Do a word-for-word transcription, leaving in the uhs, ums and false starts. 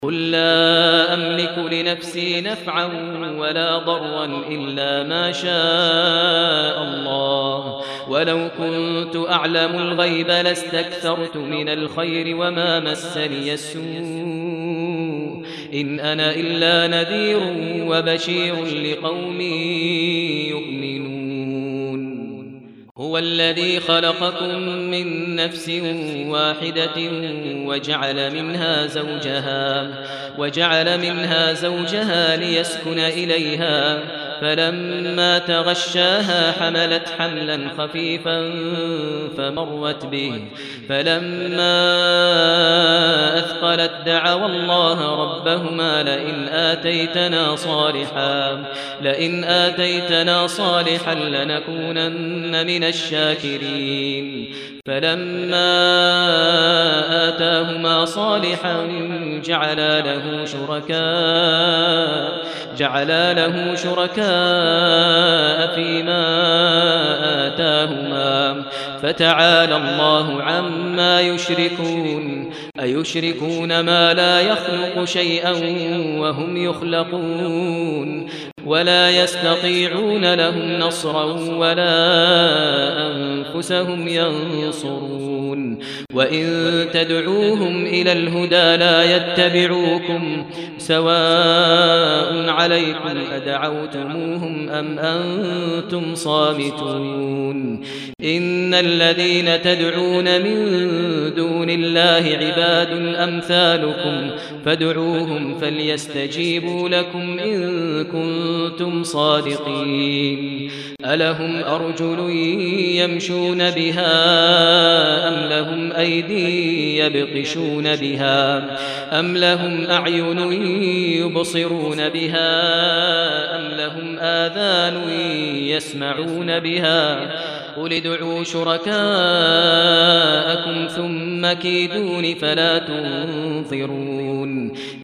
قل لا أملك لنفسي نفعا ولا ضرا إلا ما شاء الله، ولو كنت أعلم الغيب لاستكثرت من الخير وما مسني السوء، إن أنا إلا نذير وبشير لقوم يؤمنون. هو الذي خلقكم من نفس واحدة وجعل منها زوجها وجعل منها زوجها ليسكن إليها، فلما تغشاها حملت حملا خفيفا فمرت به، فلما أثقلت دعوا الله ربهما لئن آتيتنا صالحا لئن آتيتنا صالحا لنكونن من الشاكرين. فلما آتاهما صالحا جعلا له شركاء جعلا له شركاء فيما آتاهما، فتعالى الله عما يشركون. أيشركون ما لا يخلق شيئا وهم يخلقون، ولا يستطيعون لهم نصرا ولا أنفسهم ينصرون. وإن تدعوهم إلى الهدى لا يتبعوكم، سواء عليكم أدعوتموهم أم أنتم صامتون. إن الذين تدعون من دون الله عباد أمثالكم فادعوهم فليستجيبوا لكم إن كنتم صادقين. ألهم أرجل يمشون بها أم لهم أيدي يبطشون بها أم لهم أعين يبصرون بها أم لهم آذان يسمعون بها؟ قل ادعوا شركاءكم ثم كيدون فلا تنظرون.